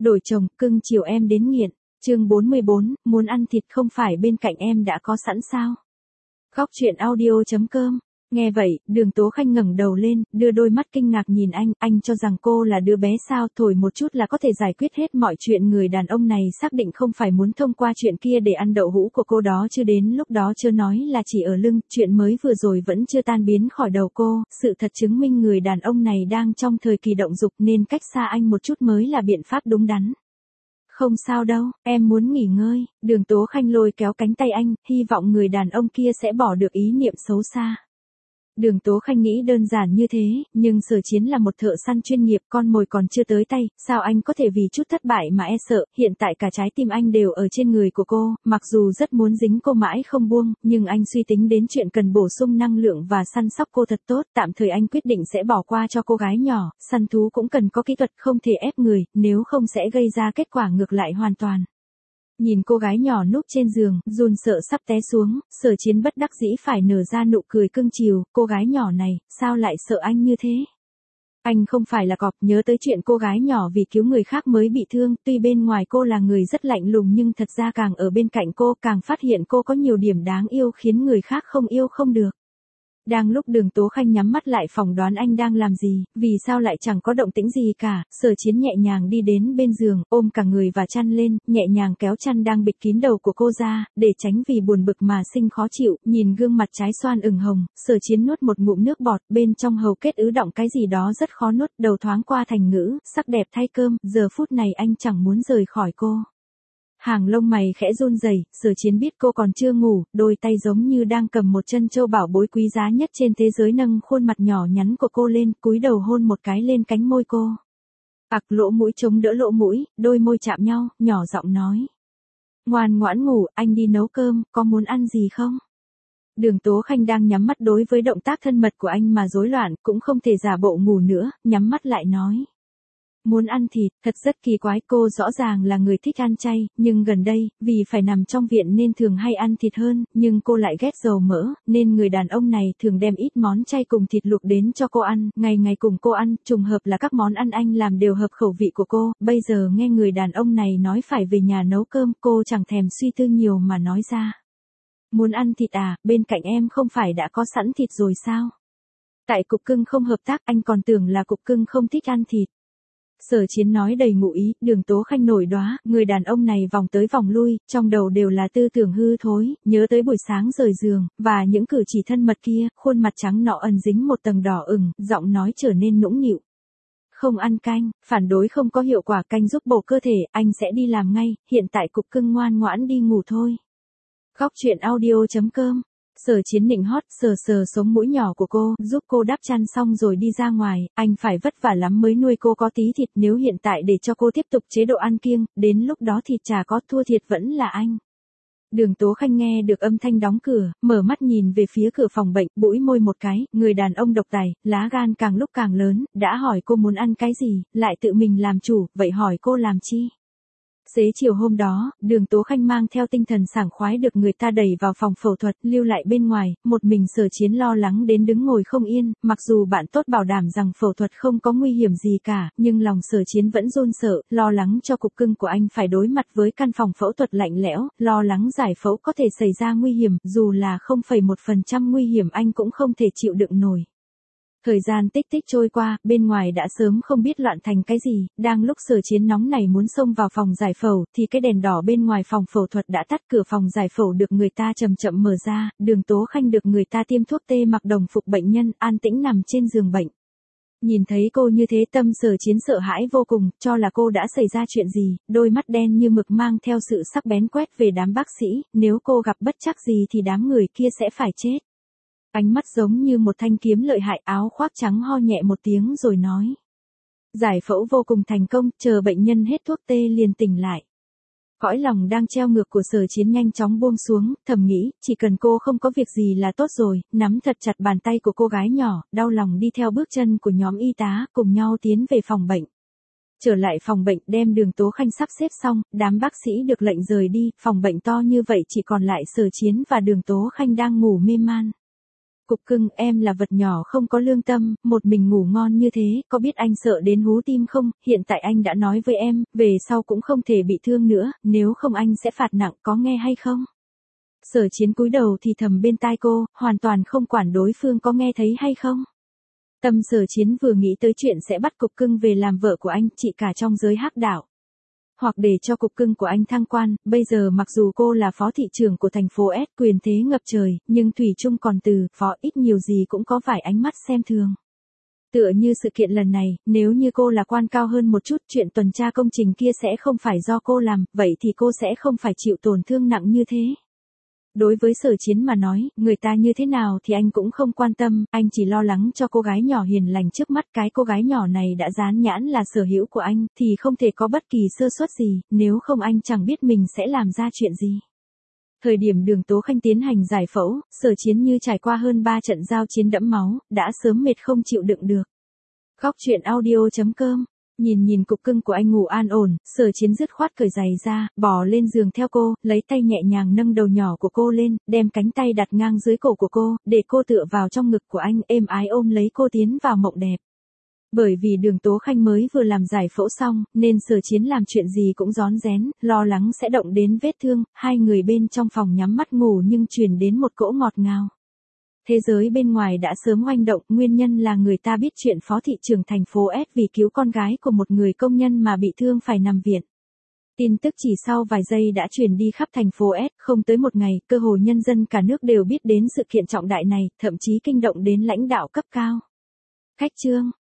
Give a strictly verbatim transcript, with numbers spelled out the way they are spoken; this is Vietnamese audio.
Đổi chồng, cưng chiều em đến nghiện. Chương bốn mươi bốn, muốn ăn thịt không phải bên cạnh em đã có sẵn sao? Góc truyện audio chấm com. Nghe vậy, Đường Tố Khanh ngẩng đầu lên, đưa đôi mắt kinh ngạc nhìn anh, anh cho rằng cô là đứa bé sao, thổi một chút là có thể giải quyết hết mọi chuyện. Người đàn ông này xác định không phải muốn thông qua chuyện kia để ăn đậu hũ của cô đó chứ, đến lúc đó chưa nói là chỉ ở lưng, chuyện mới vừa rồi vẫn chưa tan biến khỏi đầu cô, sự thật chứng minh người đàn ông này đang trong thời kỳ động dục nên cách xa anh một chút mới là biện pháp đúng đắn. Không sao đâu, em muốn nghỉ ngơi. Đường Tố Khanh lôi kéo cánh tay anh, hy vọng người đàn ông kia sẽ bỏ được ý niệm xấu xa. Đường Tố Khanh nghĩ đơn giản như thế, nhưng Sở Chiến là một thợ săn chuyên nghiệp, con mồi còn chưa tới tay, sao anh có thể vì chút thất bại mà e sợ, hiện tại cả trái tim anh đều ở trên người của cô, mặc dù rất muốn dính cô mãi không buông, nhưng anh suy tính đến chuyện cần bổ sung năng lượng và săn sóc cô thật tốt, tạm thời anh quyết định sẽ bỏ qua cho cô gái nhỏ, săn thú cũng cần có kỹ thuật, không thể ép người, nếu không sẽ gây ra kết quả ngược lại hoàn toàn. Nhìn cô gái nhỏ núp trên giường, run sợ sắp té xuống, Sở Chiến bất đắc dĩ phải nở ra nụ cười cưng chiều, cô gái nhỏ này, sao lại sợ anh như thế? Anh không phải là cọp, nhớ tới chuyện cô gái nhỏ vì cứu người khác mới bị thương, tuy bên ngoài cô là người rất lạnh lùng nhưng thật ra càng ở bên cạnh cô càng phát hiện cô có nhiều điểm đáng yêu khiến người khác không yêu không được. Đang lúc Đường Tố Khanh nhắm mắt lại phỏng đoán anh đang làm gì, vì sao lại chẳng có động tĩnh gì cả, Sở Chiến nhẹ nhàng đi đến bên giường, ôm cả người và chăn lên, nhẹ nhàng kéo chăn đang bịt kín đầu của cô ra, để tránh vì buồn bực mà sinh khó chịu, nhìn gương mặt trái xoan ửng hồng, Sở Chiến nuốt một ngụm nước bọt, bên trong hầu kết ứ đọng cái gì đó rất khó nuốt, đầu thoáng qua thành ngữ, sắc đẹp thay cơm, giờ phút này anh chẳng muốn rời khỏi cô. Hàng lông mày khẽ run rẩy, Sở Chiến biết cô còn chưa ngủ, đôi tay giống như đang cầm một chân châu bảo bối quý giá nhất trên thế giới nâng khuôn mặt nhỏ nhắn của cô lên, cúi đầu hôn một cái lên cánh môi cô. Ặc lỗ mũi chống đỡ lỗ mũi, đôi môi chạm nhau, nhỏ giọng nói. Ngoan ngoãn ngủ, anh đi nấu cơm, có muốn ăn gì không? Đường Tố Khanh đang nhắm mắt đối với động tác thân mật của anh mà rối loạn, cũng không thể giả bộ ngủ nữa, nhắm mắt lại nói. Muốn ăn thịt, thật rất kỳ quái, cô rõ ràng là người thích ăn chay, nhưng gần đây, vì phải nằm trong viện nên thường hay ăn thịt hơn, nhưng cô lại ghét dầu mỡ, nên người đàn ông này thường đem ít món chay cùng thịt luộc đến cho cô ăn, ngày ngày cùng cô ăn, trùng hợp là các món ăn anh làm đều hợp khẩu vị của cô, bây giờ nghe người đàn ông này nói phải về nhà nấu cơm, cô chẳng thèm suy tư nhiều mà nói ra. Muốn ăn thịt à, bên cạnh em không phải đã có sẵn thịt rồi sao? Tại cục cưng không hợp tác, anh còn tưởng là cục cưng không thích ăn thịt. Sở Chiến nói đầy ngụ ý, Đường Tố Khanh nổi đóa, người đàn ông này vòng tới vòng lui, trong đầu đều là tư tưởng hư thối, nhớ tới buổi sáng rời giường, và những cử chỉ thân mật kia, khuôn mặt trắng nọ ẩn dính một tầng đỏ ửng, giọng nói trở nên nũng nịu. Không ăn canh, phản đối không có hiệu quả, canh giúp bổ cơ thể, anh sẽ đi làm ngay, hiện tại cục cưng ngoan ngoãn đi ngủ thôi. Góc truyện audio chấm com. Sở Chiến nịnh hót, sờ sờ sống mũi nhỏ của cô, giúp cô đắp chăn xong rồi đi ra ngoài, anh phải vất vả lắm mới nuôi cô có tí thịt, nếu hiện tại để cho cô tiếp tục chế độ ăn kiêng, đến lúc đó thịt chả có, thua thiệt vẫn là anh. Đường Tố Khanh nghe được âm thanh đóng cửa, mở mắt nhìn về phía cửa phòng bệnh, bũi môi một cái, người đàn ông độc tài, lá gan càng lúc càng lớn, đã hỏi cô muốn ăn cái gì, lại tự mình làm chủ, vậy hỏi cô làm chi? Xế chiều hôm đó, Đường Tố Khanh mang theo tinh thần sảng khoái được người ta đẩy vào phòng phẫu thuật, lưu lại bên ngoài, một mình Sở Chiến lo lắng đến đứng ngồi không yên, mặc dù bạn tốt bảo đảm rằng phẫu thuật không có nguy hiểm gì cả, nhưng lòng Sở Chiến vẫn run sợ, lo lắng cho cục cưng của anh phải đối mặt với căn phòng phẫu thuật lạnh lẽo, lo lắng giải phẫu có thể xảy ra nguy hiểm, dù là không phẩy một phần trăm nguy hiểm anh cũng không thể chịu đựng nổi. Thời gian tích tích trôi qua, bên ngoài đã sớm không biết loạn thành cái gì, đang lúc Sở Chiến nóng này muốn xông vào phòng giải phẫu, thì cái đèn đỏ bên ngoài phòng phẫu thuật đã tắt, cửa phòng giải phẫu được người ta chậm chậm mở ra, Đường Tố Khanh được người ta tiêm thuốc tê mặc đồng phục bệnh nhân, an tĩnh nằm trên giường bệnh. Nhìn thấy cô như thế tâm Sở Chiến sợ hãi vô cùng, cho là cô đã xảy ra chuyện gì, đôi mắt đen như mực mang theo sự sắc bén quét về đám bác sĩ, nếu cô gặp bất trắc gì thì đám người kia sẽ phải chết. Ánh mắt giống như một thanh kiếm lợi hại, áo khoác trắng ho nhẹ một tiếng rồi nói. Giải phẫu vô cùng thành công, chờ bệnh nhân hết thuốc tê liền tỉnh lại. Cõi lòng đang treo ngược của Sở Chiến nhanh chóng buông xuống, thầm nghĩ, chỉ cần cô không có việc gì là tốt rồi, nắm thật chặt bàn tay của cô gái nhỏ, đau lòng đi theo bước chân của nhóm y tá, cùng nhau tiến về phòng bệnh. Trở lại phòng bệnh, đem Đường Tố Khanh sắp xếp xong, đám bác sĩ được lệnh rời đi, phòng bệnh to như vậy chỉ còn lại Sở Chiến và Đường Tố Khanh đang ngủ mê man. Cục cưng, em là vật nhỏ không có lương tâm, một mình ngủ ngon như thế, có biết anh sợ đến hú tim không? Hiện tại anh đã nói với em, về sau cũng không thể bị thương nữa, nếu không anh sẽ phạt nặng, có nghe hay không? Sở Chiến cúi đầu thì thầm bên tai cô, hoàn toàn không quản đối phương có nghe thấy hay không. Tâm Sở Chiến vừa nghĩ tới chuyện sẽ bắt Cục Cưng về làm vợ của anh, chị cả trong giới hắc đạo. Hoặc để cho Cục Cưng của anh thăng quan, bây giờ mặc dù cô là phó thị trưởng của thành phố S, quyền thế ngập trời, nhưng Thủy chung còn từ, phó ít nhiều gì cũng có vài ánh mắt xem thường. Tựa như sự kiện lần này, nếu như cô là quan cao hơn một chút, chuyện tuần tra công trình kia sẽ không phải do cô làm, vậy thì cô sẽ không phải chịu tổn thương nặng như thế. Đối với Sở Chiến mà nói, người ta như thế nào thì anh cũng không quan tâm, anh chỉ lo lắng cho cô gái nhỏ hiền lành trước mắt. Cái cô gái nhỏ này đã dán nhãn là sở hữu của anh, thì không thể có bất kỳ sơ suất gì, nếu không anh chẳng biết mình sẽ làm ra chuyện gì. Thời điểm Đường Tố Khanh tiến hành giải phẫu, Sở Chiến như trải qua hơn ba trận giao chiến đẫm máu, đã sớm mệt không chịu đựng được. Góc truyện audio chấm com. Nhìn nhìn Cục Cưng của anh ngủ an ổn, Sở Chiến dứt khoát cởi giày ra, bò lên giường theo cô, lấy tay nhẹ nhàng nâng đầu nhỏ của cô lên, đem cánh tay đặt ngang dưới cổ của cô, để cô tựa vào trong ngực của anh, êm ái ôm lấy cô tiến vào mộng đẹp. Bởi vì Đường Tố Khanh mới vừa làm giải phẫu xong, nên Sở Chiến làm chuyện gì cũng rón rén, lo lắng sẽ động đến vết thương, hai người bên trong phòng nhắm mắt ngủ nhưng truyền đến một cỗ ngọt ngào. Thế giới bên ngoài đã sớm oanh động, nguyên nhân là người ta biết chuyện phó thị trưởng thành phố S vì cứu con gái của một người công nhân mà bị thương phải nằm viện. Tin tức chỉ sau vài giây đã truyền đi khắp thành phố S, không tới một ngày, cơ hồ nhân dân cả nước đều biết đến sự kiện trọng đại này, thậm chí kinh động đến lãnh đạo cấp cao. Khách trương